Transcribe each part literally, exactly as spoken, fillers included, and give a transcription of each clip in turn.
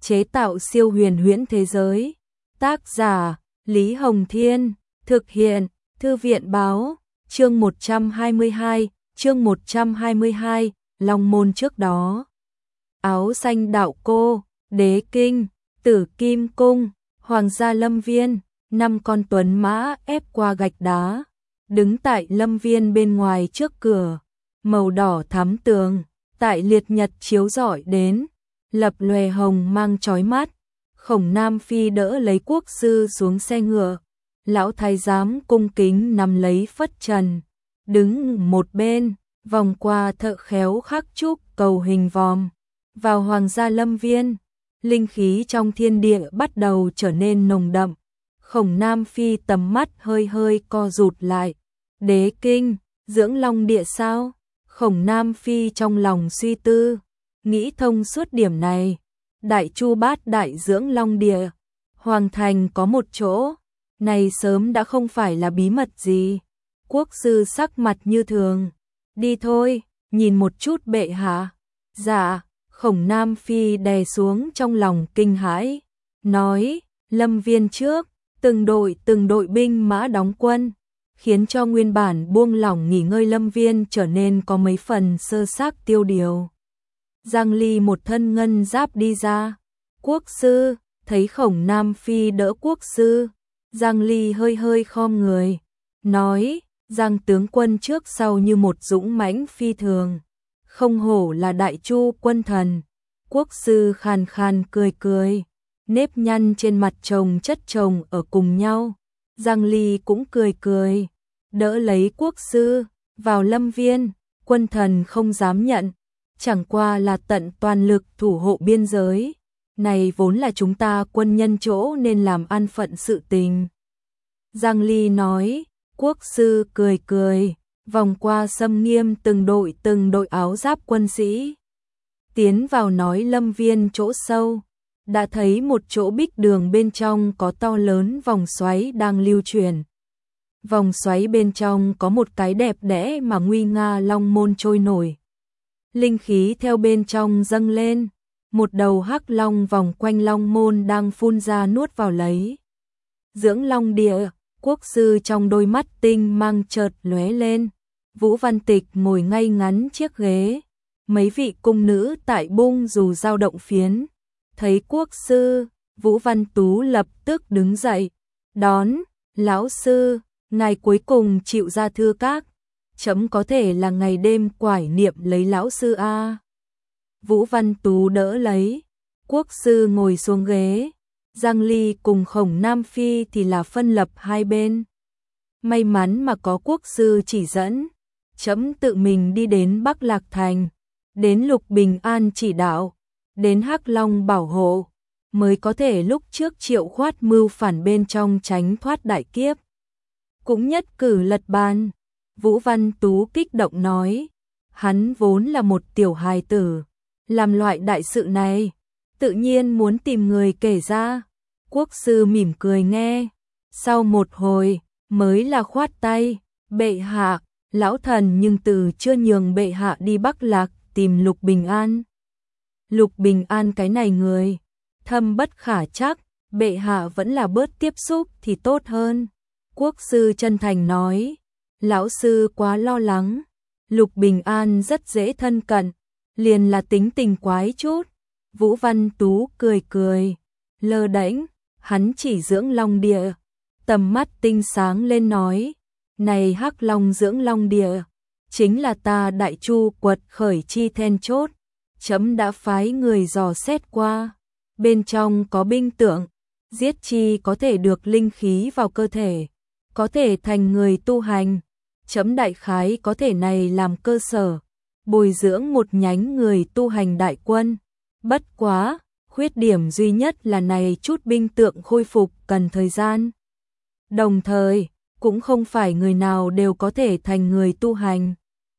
chế tạo siêu huyền huyễn thế giới. Tác giả Lý Hồng Thiên, thực hiện Thư viện Báo. Chương một trăm hai mươi hai, chương một trăm hai mươi hai, Long môn trước đó. Áo xanh đạo cô, Đế Kinh, Tử Kim Cung, Hoàng gia lâm viên, năm con tuấn mã ép qua gạch đá, đứng tại lâm viên bên ngoài trước cửa, màu đỏ thắm tường, tại liệt nhật chiếu rọi đến, lập lòe hồng mang chói mắt. Khổng Nam Phi đỡ lấy quốc sư xuống xe ngựa, lão thái giám cung kính nắm lấy phất trần, đứng một bên, vòng qua thợ khéo khắc trúc cầu hình vòm, vào hoàng gia lâm viên. Linh khí trong thiên địa bắt đầu trở nên nồng đậm. Khổng Nam Phi tầm mắt hơi hơi co rụt lại. Đế Kinh, dưỡng long địa sao? Khổng Nam Phi trong lòng suy tư, nghĩ thông suốt điểm này. Đại Chu Bát đại dưỡng long địa, hoàng thành có một chỗ, này sớm đã không phải là bí mật gì. Quốc sư sắc mặt như thường, đi thôi, nhìn một chút bệ hạ. Dạ. Khổng Nam Phi đè xuống trong lòng kinh hãi, nói, lâm viên trước, từng đội từng đội binh mã đóng quân, khiến cho nguyên bản buông lỏng nghỉ ngơi lâm viên trở nên có mấy phần sơ xác tiêu điều. Giang Ly một thân ngân giáp đi ra, quốc sư, thấy Khổng Nam Phi đỡ quốc sư, Giang Ly hơi hơi khom người, nói, Giang tướng quân trước sau như một dũng mãnh phi thường. Không hổ là Đại Chu quân thần. Quốc sư khàn khàn cười cười, nếp nhăn trên mặt chồng chất chồng ở cùng nhau. Giang Ly cũng cười cười, đỡ lấy quốc sư, vào lâm viên. Quân thần không dám nhận, chẳng qua là tận toàn lực thủ hộ biên giới. Này vốn là chúng ta quân nhân chỗ nên làm an phận sự tình. Giang Ly nói, quốc sư cười cười, vòng qua xâm nghiêm từng đội từng đội áo giáp quân sĩ. Tiến vào nói lâm viên chỗ sâu, đã thấy một chỗ bích đường bên trong có to lớn vòng xoáy đang lưu chuyển. Vòng xoáy bên trong có một cái đẹp đẽ mà nguy nga long môn trôi nổi. Linh khí theo bên trong dâng lên, một đầu hắc long vòng quanh long môn đang phun ra nuốt vào lấy. Dưỡng long địa, quốc sư trong đôi mắt tinh mang chợt lóe lên. Vũ Văn Tịch ngồi ngay ngắn chiếc ghế, mấy vị cung nữ tại bung dù dao động phiến. Thấy quốc sư, Vũ Văn Tú lập tức đứng dậy, đón, lão sư, ngài cuối cùng chịu ra thư các, chấm có thể là ngày đêm quải niệm lấy lão sư a. Vũ Văn Tú đỡ lấy, quốc sư ngồi xuống ghế, Giang Ly cùng Khổng Nam Phi thì là phân lập hai bên. May mắn mà có quốc sư chỉ dẫn, chấm tự mình đi đến Bắc Lạc Thành, đến Lục Bình An chỉ đạo, đến Hắc Long bảo hộ, mới có thể lúc trước Triệu Khoát mưu phản bên trong tránh thoát đại kiếp. Cũng nhất cử lật bàn. Vũ Văn Tú kích động nói, hắn vốn là một tiểu hài tử, làm loại đại sự này, tự nhiên muốn tìm người kể ra. Quốc sư mỉm cười nghe, sau một hồi, mới là khoát tay, bệ hạ, lão thần nhưng từ chưa nhường bệ hạ đi Bắc Lạc tìm Lục Bình An. Lục Bình An cái này người, thâm bất khả trắc, bệ hạ vẫn là bớt tiếp xúc thì tốt hơn. Quốc sư chân thành nói, lão sư quá lo lắng, Lục Bình An rất dễ thân cận, liền là tính tình quái chút. Vũ Văn Tú cười cười, lơ đễnh, hắn chỉ dưỡng long địa, tầm mắt tinh sáng lên nói, này Hắc Long dưỡng long địa, chính là ta Đại Chu quật khởi chi then chốt, chấm đã phái người dò xét qua, bên trong có binh tượng, giết chi có thể được linh khí vào cơ thể, có thể thành người tu hành, chấm đại khái có thể này làm cơ sở, bồi dưỡng một nhánh người tu hành đại quân. Bất quá, khuyết điểm duy nhất là này chút binh tượng khôi phục cần thời gian. Đồng thời, cũng không phải người nào đều có thể thành người tu hành.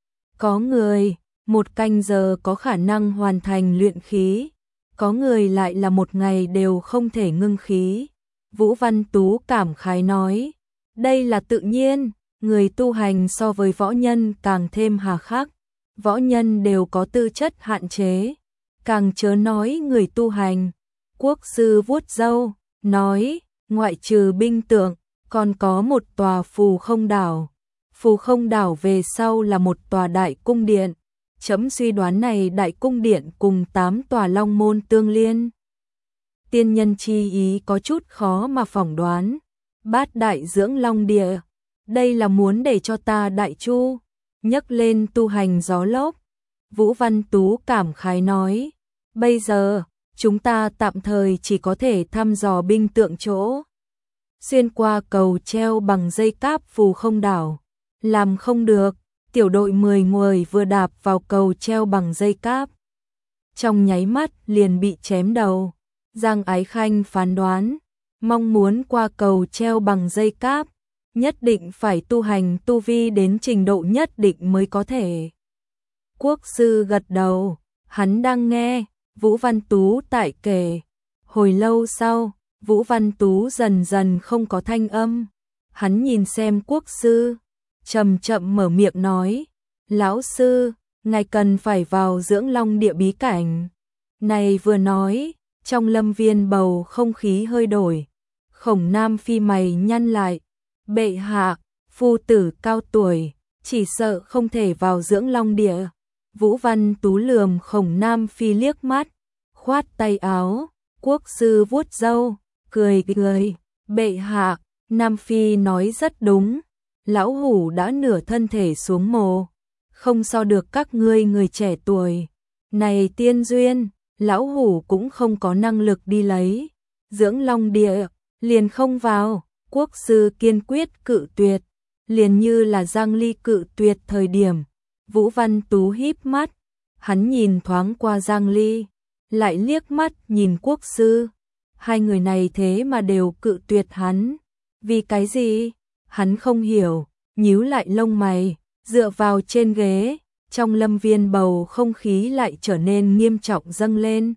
Có người, một canh giờ có khả năng hoàn thành luyện khí, có người lại là một ngày đều không thể ngưng khí. Vũ Văn Tú cảm khái nói, đây là tự nhiên, người tu hành so với võ nhân càng thêm hà khắc, võ nhân đều có tư chất hạn chế, càng chớ nói người tu hành. Quốc sư vuốt râu, nói, ngoại trừ binh tượng, còn có một tòa phù không đảo. Phù không đảo về sau là một tòa đại cung điện. Chấm suy đoán này đại cung điện cùng tám tòa long môn tương liên. Tiên nhân chi ý có chút khó mà phỏng đoán. Bát đại dưỡng long địa, đây là muốn để cho ta đại chu nhấc lên tu hành gió lốc. Vũ Văn Tú cảm khái nói, bây giờ chúng ta tạm thời chỉ có thể thăm dò binh tượng chỗ. Xuyên qua cầu treo bằng dây cáp phù không đảo, làm không được, tiểu đội mười người vừa đạp vào cầu treo bằng dây cáp. Trong nháy mắt liền bị chém đầu. Giang Ái Khanh phán đoán, mong muốn qua cầu treo bằng dây cáp, nhất định phải tu hành tu vi đến trình độ nhất định mới có thể. Quốc sư gật đầu, hắn đang nghe, Vũ Văn Tú tại kể. Hồi lâu sau, Vũ Văn Tú dần dần không có thanh âm. Hắn nhìn xem quốc sư, chậm chậm mở miệng nói, lão sư, ngài cần phải vào dưỡng long địa bí cảnh. Này vừa nói, trong lâm viên bầu không khí hơi đổi. Khổng Nam Phi mày nhăn lại, bệ hạ, phu tử cao tuổi, chỉ sợ không thể vào dưỡng long địa. Vũ Văn Tú lườm Khổng Nam Phi liếc mắt, khoát tay áo, quốc sư vuốt râu, cười cười, bệ hạ, Nam Phi nói rất đúng, lão hủ đã nửa thân thể xuống mồ, không so được các ngươi người trẻ tuổi. Này tiên duyên, lão hủ cũng không có năng lực đi lấy, dưỡng long địa, liền không vào. Quốc sư kiên quyết cự tuyệt, liền như là Giang Ly cự tuyệt thời điểm. Vũ Văn Tú híp mắt, hắn nhìn thoáng qua Giang Ly, lại liếc mắt nhìn quốc sư. Hai người này thế mà đều cự tuyệt hắn. Vì cái gì? Hắn không hiểu, nhíu lại lông mày, dựa vào trên ghế, trong lâm viên bầu không khí lại trở nên nghiêm trọng dâng lên.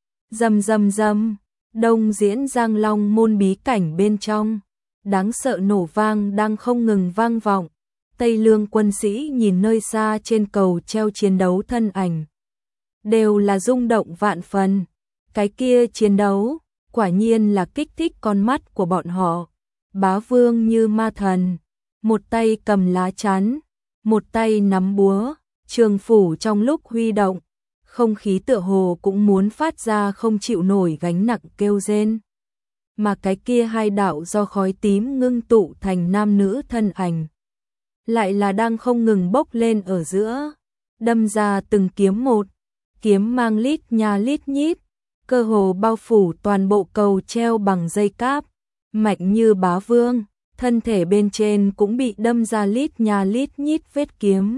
Rầm rầm rầm, đông diễn Giang Long môn bí cảnh bên trong. Đáng sợ nổ vang đang không ngừng vang vọng. Tây Lương quân sĩ nhìn nơi xa trên cầu treo chiến đấu thân ảnh, đều là rung động vạn phần. Cái kia chiến đấu, quả nhiên là kích thích con mắt của bọn họ. Bá Vương như ma thần, một tay cầm lá chắn, một tay nắm búa, trường phủ trong lúc huy động, không khí tựa hồ cũng muốn phát ra không chịu nổi gánh nặng kêu rên. Mà cái kia hai đạo do khói tím ngưng tụ thành nam nữ thân ảnh, lại là đang không ngừng bốc lên ở giữa, đâm ra từng kiếm một, kiếm mang lít nha lít nhít, cơ hồ bao phủ toàn bộ cầu treo bằng dây cáp. Mạnh như Bá Vương, thân thể bên trên cũng bị đâm ra lít nha lít nhít vết kiếm.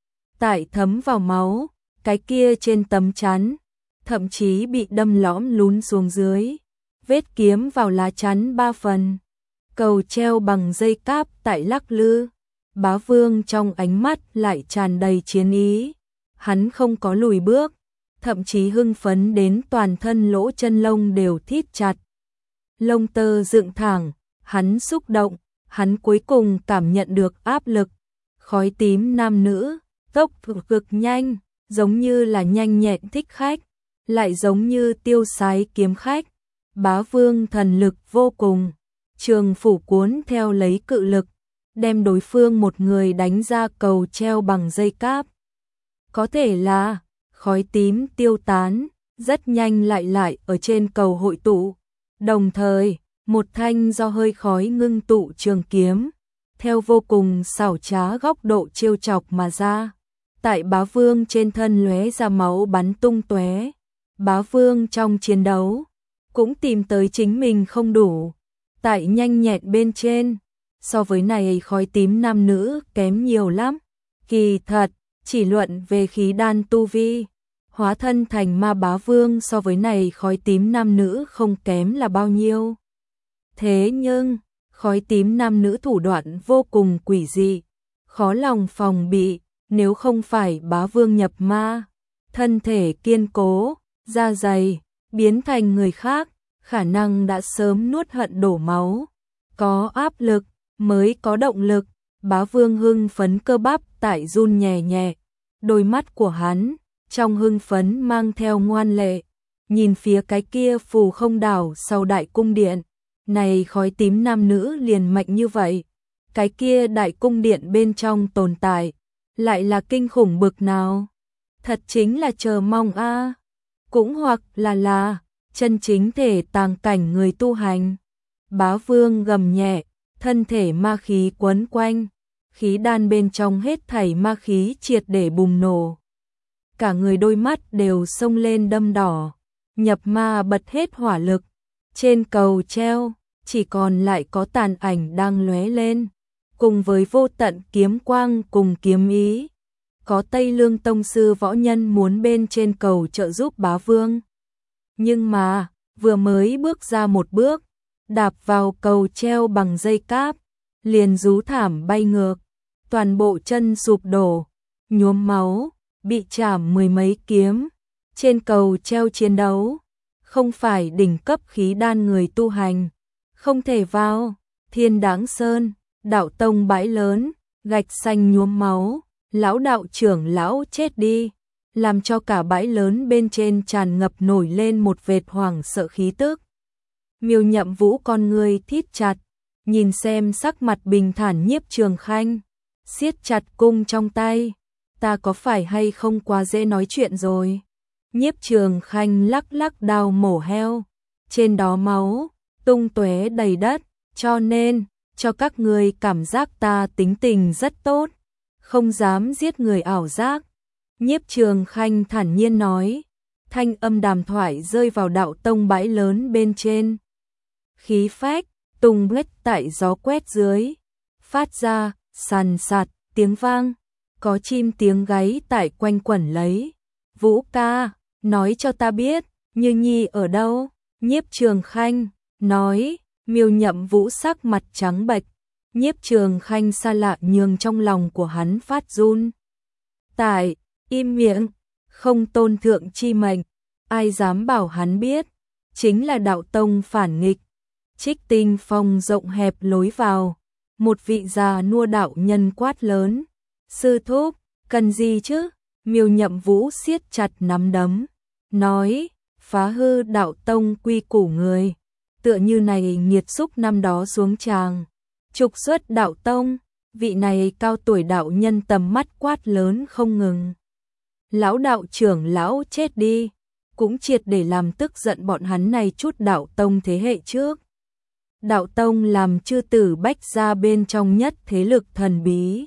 Tại thấm vào máu, cái kia trên tấm chắn, thậm chí bị đâm lõm lún xuống dưới. Vết kiếm vào lá chắn ba phần. Cầu treo bằng dây cáp tại lắc lư. Bá Vương trong ánh mắt lại tràn đầy chiến ý. Hắn không có lùi bước, thậm chí hưng phấn đến toàn thân lỗ chân lông đều thít chặt. Lông tơ dựng thẳng, hắn xúc động, hắn cuối cùng cảm nhận được áp lực. Khói tím nam nữ, tốc độ cực nhanh, giống như là nhanh nhẹn thích khách, lại giống như tiêu sái kiếm khách. Bá Vương thần lực vô cùng, trường phủ cuốn theo lấy cự lực, đem đối phương một người đánh ra cầu treo bằng dây cáp. Có thể là khói tím tiêu tán, rất nhanh lại lại ở trên cầu hội tụ. Đồng thời, một thanh do hơi khói ngưng tụ trường kiếm, theo vô cùng xảo trá góc độ trêu chọc mà ra. Tại Bá Vương trên thân lóe ra máu bắn tung tóe. Bá Vương trong chiến đấu cũng tìm tới chính mình không đủ. Tại nhanh nhẹn bên trên, so với này khói tím nam nữ kém nhiều lắm. Kỳ thật, chỉ luận về khí đan tu vi, hóa thân thành ma Bá Vương so với này khói tím nam nữ không kém là bao nhiêu. Thế nhưng, khói tím nam nữ thủ đoạn vô cùng quỷ dị, khó lòng phòng bị. Nếu không phải Bá Vương nhập ma, thân thể kiên cố, da dày, biến thành người khác, khả năng đã sớm nuốt hận đổ máu. Có áp lực, mới có động lực. Bá Vương hưng phấn cơ bắp tại run nhẹ nhẹ. Đôi mắt của hắn, trong hưng phấn mang theo ngoan lệ. nhìn phía cái kia phù không đảo sau đại cung điện, này khói tím nam nữ liền mạnh như vậy, cái kia đại cung điện bên trong tồn tại, lại là kinh khủng bực nào, thật chính là chờ mong a, cũng hoặc là là chân chính thể tàng cảnh người tu hành. Bá Vương gầm nhẹ, thân thể ma khí quấn quanh, khí đan bên trong hết thảy ma khí triệt để bùng nổ. Cả người đôi mắt đều xông lên đâm đỏ, nhập ma bật hết hỏa lực, trên cầu treo, chỉ còn lại có tàn ảnh đang lóe lên, cùng với vô tận kiếm quang cùng kiếm ý. Có Tây Lương Tông sư võ nhân muốn bên trên cầu trợ giúp Bá Vương. Nhưng mà, vừa mới bước ra một bước, đạp vào cầu treo bằng dây cáp, liền rú thảm bay ngược, toàn bộ chân sụp đổ, nhuốm máu, bị chảm mười mấy kiếm. Trên cầu treo chiến đấu, không phải đỉnh cấp khí đan người tu hành, không thể vào. Thiên Đáng Sơn, đạo tông bãi lớn, gạch xanh nhuốm máu, lão đạo trưởng lão chết đi, làm cho cả bãi lớn bên trên tràn ngập nổi lên một vệt hoảng sợ khí tức. Miêu Nhậm Vũ con người thít chặt, nhìn xem sắc mặt bình thản Nhiếp Trường Khanh, siết chặt cung trong tay, ta có phải hay không quá dễ nói chuyện rồi. Nhiếp Trường Khanh lắc lắc đao mổ heo, trên đó máu tung tóe đầy đất, cho nên cho các ngươi cảm giác ta tính tình rất tốt, không dám giết người ảo giác. Nhiếp Trường Khanh thản nhiên nói, thanh âm đàm thoại rơi vào đạo tông bãi lớn bên trên. Khí phách tung hết tại gió quét dưới, phát ra sàn sạt tiếng vang, có chim tiếng gáy tại quanh quẩn lấy. Vũ ca, nói cho ta biết, Như Nhi ở đâu? Nhiếp Trường Khanh nói. Miêu Nhậm Vũ sắc mặt trắng bệch, Nhiếp Trường Khanh xa lạ nhường trong lòng của hắn phát run. Tại, im miệng, không tôn thượng chi mệnh, ai dám bảo hắn biết, chính là đạo tông phản nghịch. Trích Tinh Phong rộng hẹp lối vào, một vị già nua đạo nhân quát lớn, sư thúc, cần gì chứ? Miêu Nhậm Vũ siết chặt nắm đấm, nói, phá hư đạo tông quy củ người, tựa như này nghiệt xúc năm đó xuống tràng, trục xuất đạo tông. Vị này cao tuổi đạo nhân tầm mắt quát lớn không ngừng. Lão đạo trưởng lão chết đi, cũng triệt để làm tức giận bọn hắn này chút đạo tông thế hệ trước. Đạo tông làm chư tử bách gia bên trong nhất thế lực thần bí.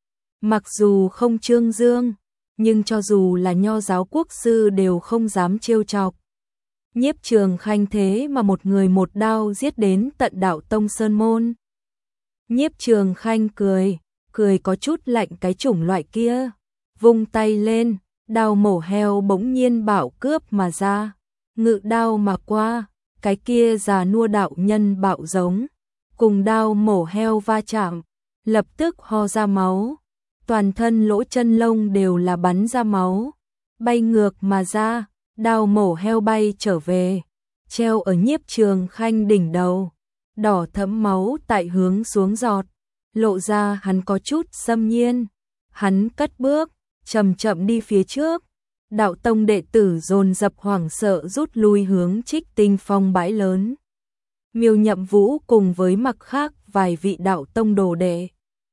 Mặc dù không trương dương, nhưng cho dù là nho giáo quốc sư đều không dám trêu chọc. Nhiếp Trường Khanh thế mà một người một đao giết đến tận đạo tông sơn môn. Nhiếp Trường Khanh cười, cười có chút lạnh cái chủng loại kia, vung tay lên, đao mổ heo bỗng nhiên bảo cướp mà ra, ngự đao mà qua, cái kia già nua đạo nhân bạo giống, cùng đao mổ heo va chạm, lập tức ho ra máu, toàn thân lỗ chân lông đều là bắn ra máu, bay ngược mà ra, đao mổ heo bay trở về, treo ở Nhiếp Trường Khanh đỉnh đầu. Đỏ thẫm máu tại hướng xuống giọt, lộ ra hắn có chút xâm nhiên. Hắn cất bước, chậm chậm đi phía trước. Đạo tông đệ tử dồn dập hoảng sợ rút lui hướng Trích Tinh Phong bãi lớn. Miêu Nhậm Vũ cùng với mặc khác vài vị đạo tông đồ đệ,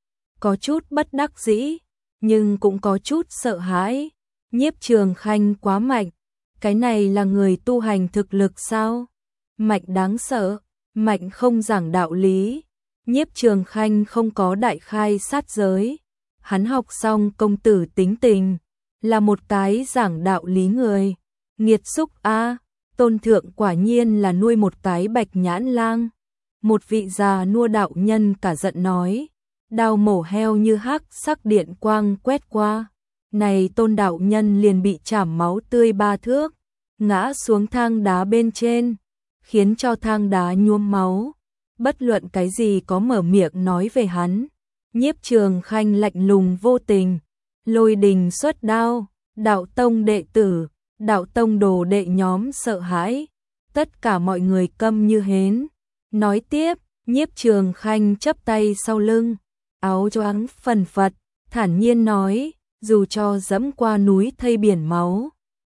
có chút bất đắc dĩ, nhưng cũng có chút sợ hãi. Nhiếp Trường Khanh quá mạnh, cái này là người tu hành thực lực sao? Mạnh đáng sợ. Mạnh không giảng đạo lý. Nhiếp Trường Khanh không có đại khai sát giới, hắn học xong công tử tính tình, là một cái giảng đạo lý người. Nghiệt xúc a, tôn thượng quả nhiên là nuôi một cái bạch nhãn lang. Một vị già nua đạo nhân cả giận nói, đao mổ heo như hắc sắc điện quang quét qua, này tôn đạo nhân liền bị chảm máu tươi ba thước, ngã xuống thang đá bên trên, khiến cho thang đá nhuốm máu. Bất luận cái gì có mở miệng nói về hắn, Nhiếp Trường Khanh lạnh lùng vô tình, lôi đình xuất đao, đạo tông đệ tử, đạo tông đồ đệ nhóm sợ hãi, tất cả mọi người câm như hến. Nói tiếp, Nhiếp Trường Khanh chắp tay sau lưng, áo choàng phần phật, thản nhiên nói, dù cho dẫm qua núi thây biển máu,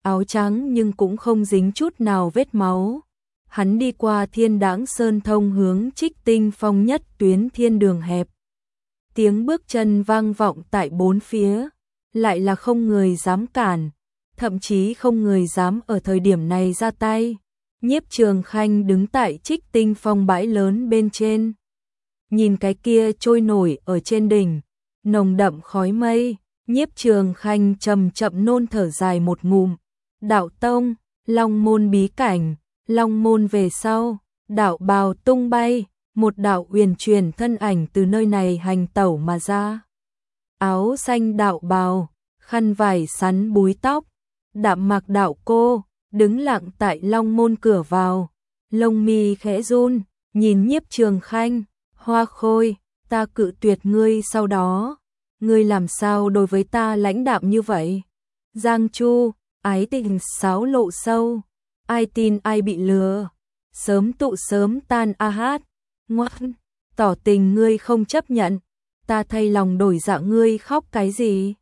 áo trắng nhưng cũng không dính chút nào vết máu. Hắn đi qua Thiên Đãng Sơn thông hướng Trích Tinh Phong nhất tuyến thiên đường hẹp. Tiếng bước chân vang vọng tại bốn phía, lại là không người dám cản, thậm chí không người dám ở thời điểm này ra tay. Nhiếp Trường Khanh đứng tại Trích Tinh Phong bãi lớn bên trên, nhìn cái kia trôi nổi ở trên đỉnh, nồng đậm khói mây, Nhiếp Trường Khanh chậm chậm nôn thở dài một ngụm. Đạo tông, Long môn bí cảnh, Long môn về sau, đạo bào tung bay, một đạo huyền truyền thân ảnh từ nơi này hành tẩu mà ra. Áo xanh đạo bào, khăn vải sắn búi tóc, đạm mặc đạo cô, đứng lặng tại Long môn cửa vào, lông mi khẽ run, nhìn Nhiếp Trường Khanh, Hoa Khôi, ta cự tuyệt ngươi sau đó, ngươi làm sao đối với ta lãnh đạm như vậy? Giang Chu, ái tình sáo lộ sâu, ai tin ai bị lừa, sớm tụ sớm tan a hát, ngoan, tỏ tình ngươi không chấp nhận, ta thay lòng đổi dạ ngươi khóc cái gì?